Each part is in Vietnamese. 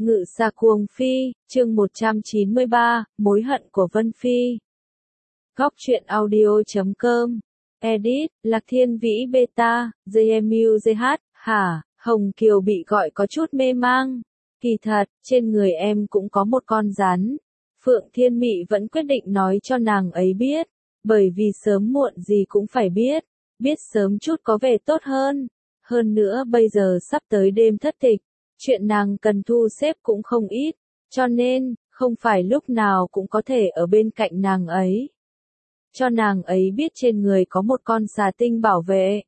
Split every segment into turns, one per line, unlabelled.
Ngự xa cuồng phi, chương 193, mối hận của Vân Phi. Góc truyện audio.com. Edit, Lạc Thiên Vĩ Beta, JMUZH, hả, Hồng Kiều bị gọi có chút mê mang. Kỳ thật, trên người em cũng có một con rắn. Phượng Thiên Mị vẫn quyết định nói cho nàng ấy biết, bởi vì sớm muộn gì cũng phải biết sớm chút có vẻ tốt hơn. Hơn nữa bây giờ sắp tới đêm thất tịch, chuyện nàng cần thu xếp cũng không ít, cho nên, không phải lúc nào cũng có thể ở bên cạnh nàng ấy. Cho nàng ấy biết trên người có một con xà tinh bảo vệ.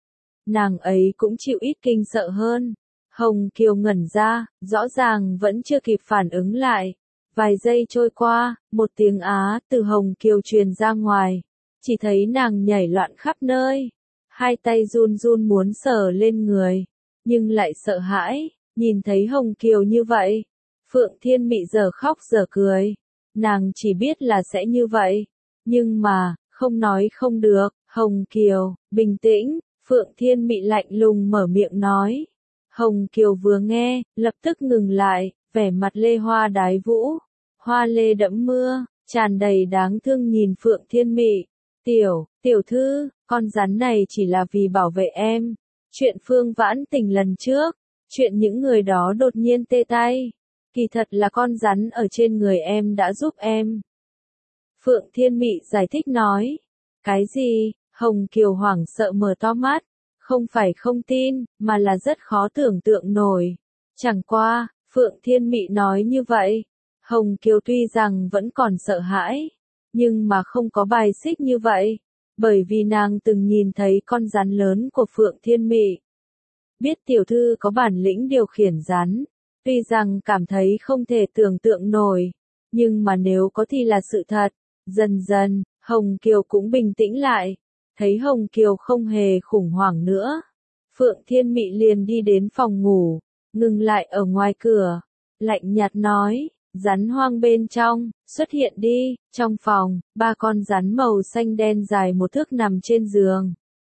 Nàng ấy cũng chịu ít kinh sợ hơn. Hồng Kiều ngẩn ra, rõ ràng vẫn chưa kịp phản ứng lại. Vài giây trôi qua, một tiếng á từ Hồng Kiều truyền ra ngoài. Chỉ thấy nàng nhảy loạn khắp nơi. Hai tay run run muốn sờ lên người, nhưng lại sợ hãi. Nhìn thấy Hồng Kiều như vậy, Phượng Thiên Mị giờ khóc giờ cười. Nàng chỉ biết là sẽ như vậy. Nhưng mà, không nói không được, Hồng Kiều, bình tĩnh, Phượng Thiên Mị lạnh lùng mở miệng nói. Hồng Kiều vừa nghe, lập tức ngừng lại, vẻ mặt lê hoa đái vũ. Hoa lê đẫm mưa, tràn đầy đáng thương nhìn Phượng Thiên Mị. Tiểu thư, con rắn này chỉ là vì bảo vệ em. Chuyện Phương Vãn Tình lần trước. Chuyện những người đó đột nhiên tê tay. Kỳ thật là con rắn ở trên người em đã giúp em. Phượng Thiên Mị giải thích nói. Cái gì? Hồng Kiều hoảng sợ mở to mắt. Không phải không tin, mà là rất khó tưởng tượng nổi. Chẳng qua, Phượng Thiên Mị nói như vậy. Hồng Kiều tuy rằng vẫn còn sợ hãi, nhưng mà không có bài xích như vậy. Bởi vì nàng từng nhìn thấy con rắn lớn của Phượng Thiên Mị. Biết tiểu thư có bản lĩnh điều khiển rắn, tuy rằng cảm thấy không thể tưởng tượng nổi, nhưng mà nếu có thì là sự thật. Dần dần, Hồng Kiều cũng bình tĩnh lại, thấy Hồng Kiều không hề khủng hoảng nữa. Phượng Thiên Mị liền đi đến phòng ngủ, ngừng lại ở ngoài cửa, lạnh nhạt nói, rắn hoang bên trong, xuất hiện đi. Trong phòng, ba con rắn màu xanh đen dài một thước nằm trên giường.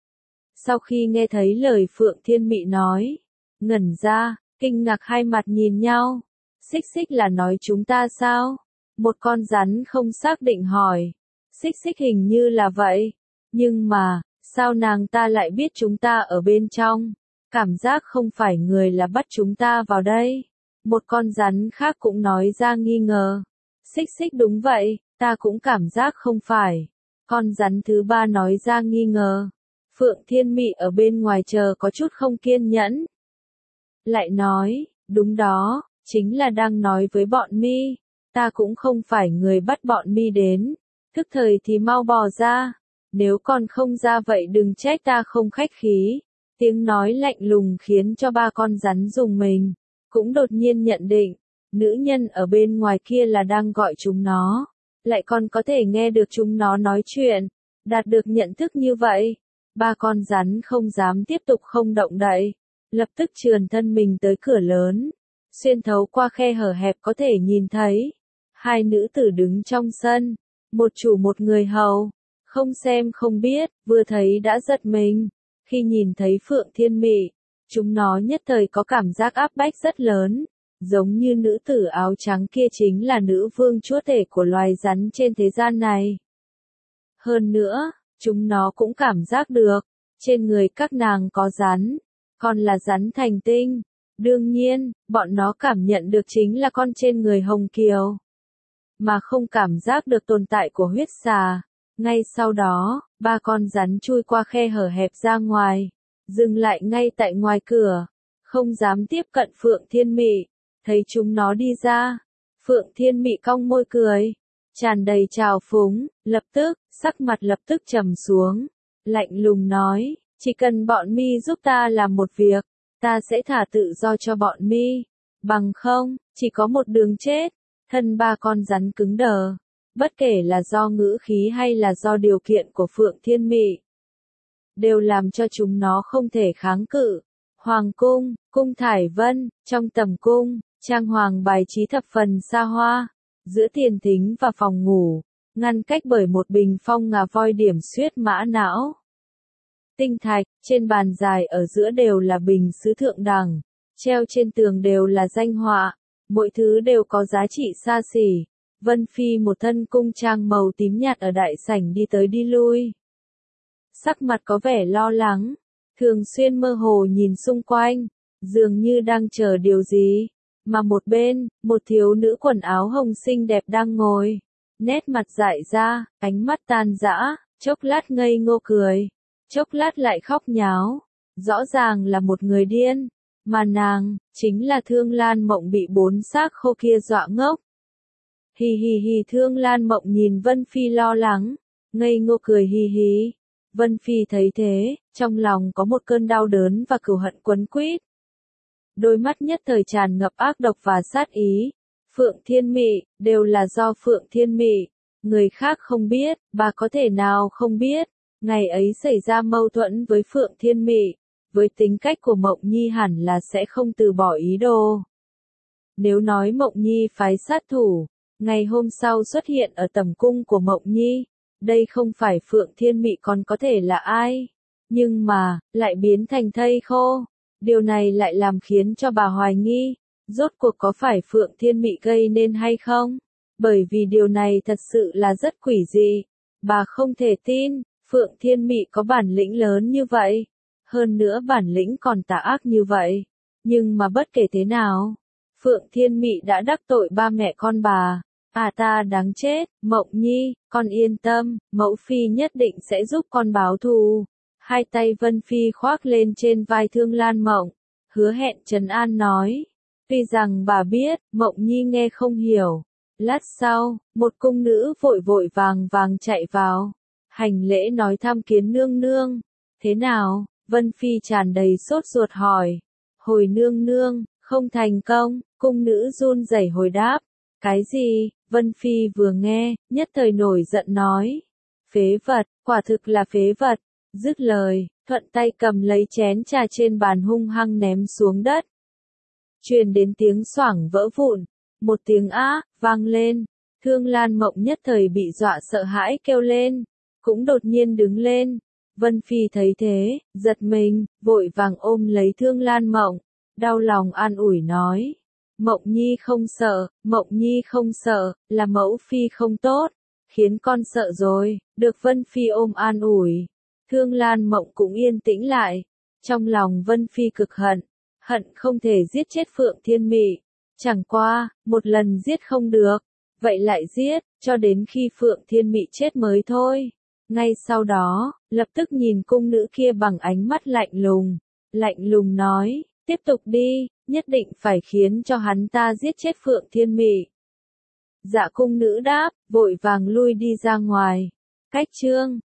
Sau khi nghe thấy lời Phượng Thiên Mị nói, ngẩn ra, kinh ngạc hai mặt nhìn nhau. Xích Xích là nói chúng ta sao? Một con rắn không xác định hỏi. Xích Xích hình như là vậy. Nhưng mà, sao nàng ta lại biết chúng ta ở bên trong? Cảm giác không phải người là bắt chúng ta vào đây. Một con rắn khác cũng nói ra nghi ngờ. Xích Xích đúng vậy, ta cũng cảm giác không phải. Con rắn thứ ba nói ra nghi ngờ. Phượng Thiên Mị ở bên ngoài chờ có chút không kiên nhẫn. Lại nói, đúng đó, chính là đang nói với bọn mi. Ta cũng không phải người bắt bọn mi đến. Thức thời thì mau bò ra. Nếu còn không ra vậy đừng trách ta không khách khí. Tiếng nói lạnh lùng khiến cho ba con rắn rùng mình. Cũng đột nhiên nhận định, nữ nhân ở bên ngoài kia là đang gọi chúng nó. Lại còn có thể nghe được chúng nó nói chuyện. Đạt được nhận thức như vậy. Ba con rắn không dám tiếp tục không động đậy, lập tức trườn thân mình tới cửa lớn, xuyên thấu qua khe hở hẹp có thể nhìn thấy hai nữ tử đứng trong sân, một chủ một người hầu, không xem không biết, vừa thấy đã giật mình. Khi nhìn thấy Phượng Thiên Mị, chúng nó nhất thời có cảm giác áp bách rất lớn, giống như nữ tử áo trắng kia chính là nữ vương chúa tể của loài rắn trên thế gian này. Hơn nữa, chúng nó cũng cảm giác được, trên người các nàng có rắn, còn là rắn thành tinh. Đương nhiên, bọn nó cảm nhận được chính là con trên người Hồng Kiều, mà không cảm giác được tồn tại của huyết xà. Ngay sau đó, ba con rắn chui qua khe hở hẹp ra ngoài, dừng lại ngay tại ngoài cửa, không dám tiếp cận Phượng Thiên Mị. Thấy chúng nó đi ra, Phượng Thiên Mị cong môi cười, tràn đầy trào phúng, lập tức, sắc mặt lập tức trầm xuống, lạnh lùng nói, chỉ cần bọn mi giúp ta làm một việc, ta sẽ thả tự do cho bọn mi, bằng không, chỉ có một đường chết. Thân ba con rắn cứng đờ, bất kể là do ngữ khí hay là do điều kiện của Phượng Thiên Mị, đều làm cho chúng nó không thể kháng cự. Hoàng cung, cung Thải Vân, trong tầm cung, trang hoàng bài trí thập phần xa hoa, giữa tiền thính và phòng ngủ, ngăn cách bởi một bình phong ngà voi điểm xuyết mã não. Tinh thạch, trên bàn dài ở giữa đều là bình sứ thượng đẳng, treo trên tường đều là danh họa, mỗi thứ đều có giá trị xa xỉ. Vân Phi một thân cung trang màu tím nhạt ở đại sảnh đi tới đi lui. Sắc mặt có vẻ lo lắng, thường xuyên mơ hồ nhìn xung quanh, dường như đang chờ điều gì. Mà một bên, một thiếu nữ quần áo hồng xinh đẹp đang ngồi, nét mặt dại ra, ánh mắt tan rã, chốc lát ngây ngô cười, chốc lát lại khóc nháo, rõ ràng là một người điên, mà nàng, chính là Thương Lan Mộng bị 4 xác khô kia dọa ngốc. Hì hì hì, Thương Lan Mộng nhìn Vân Phi lo lắng, ngây ngô cười hì hì. Vân Phi thấy thế, trong lòng có một cơn đau đớn và cừu hận quấn quýt. Đôi mắt nhất thời tràn ngập ác độc và sát ý. Phượng Thiên Mị, đều là do Phượng Thiên Mị. Người khác không biết, bà có thể nào không biết. Ngày ấy xảy ra mâu thuẫn với Phượng Thiên Mị. Với tính cách của Mộng Nhi hẳn là sẽ không từ bỏ ý đồ. Nếu nói Mộng Nhi phái sát thủ, ngày hôm sau xuất hiện ở tầm cung của Mộng Nhi, đây không phải Phượng Thiên Mị còn có thể là ai. Nhưng mà, lại biến thành thây khô. Điều này lại làm khiến cho bà hoài nghi, rốt cuộc có phải Phượng Thiên Mị gây nên hay không? Bởi vì điều này thật sự là rất quỷ dị. Bà không thể tin, Phượng Thiên Mị có bản lĩnh lớn như vậy. Hơn nữa bản lĩnh còn tà ác như vậy. Nhưng mà bất kể thế nào, Phượng Thiên Mị đã đắc tội ba mẹ con bà. À ta đáng chết, Mộng Nhi, con yên tâm, mẫu phi nhất định sẽ giúp con báo thù. Hai tay Vân Phi khoác lên trên vai Thương Lan Mộng, hứa hẹn trấn an nói. Tuy rằng bà biết, Mộng Nhi nghe không hiểu. Lát sau, một cung nữ vội vội vàng vàng chạy vào, hành lễ nói tham kiến nương nương. Thế nào? Vân Phi tràn đầy sốt ruột hỏi. Hồi nương nương, không thành công, cung nữ run rẩy hồi đáp. Cái gì? Vân Phi vừa nghe, nhất thời nổi giận nói. Phế vật, quả thực là phế vật. Dứt lời, thuận tay cầm lấy chén trà trên bàn hung hăng ném xuống đất. Truyền đến tiếng xoảng vỡ vụn, một tiếng á, vang lên. Thương Lan Mộng nhất thời bị dọa sợ hãi kêu lên, cũng đột nhiên đứng lên. Vân Phi thấy thế, giật mình, vội vàng ôm lấy Thương Lan Mộng, đau lòng an ủi nói. Mộng Nhi không sợ, Mộng Nhi không sợ, là mẫu Phi không tốt, khiến con sợ rồi, được Vân Phi ôm an ủi. Thương Lan Mộng cũng yên tĩnh lại, trong lòng Vân Phi cực hận, hận không thể giết chết Phượng Thiên Mị. Chẳng qua, một lần giết không được, vậy lại giết, cho đến khi Phượng Thiên Mị chết mới thôi. Ngay sau đó, lập tức nhìn cung nữ kia bằng ánh mắt lạnh lùng nói, tiếp tục đi, nhất định phải khiến cho hắn ta giết chết Phượng Thiên Mị. Dạ cung nữ đáp, vội vàng lui đi ra ngoài. Cách chương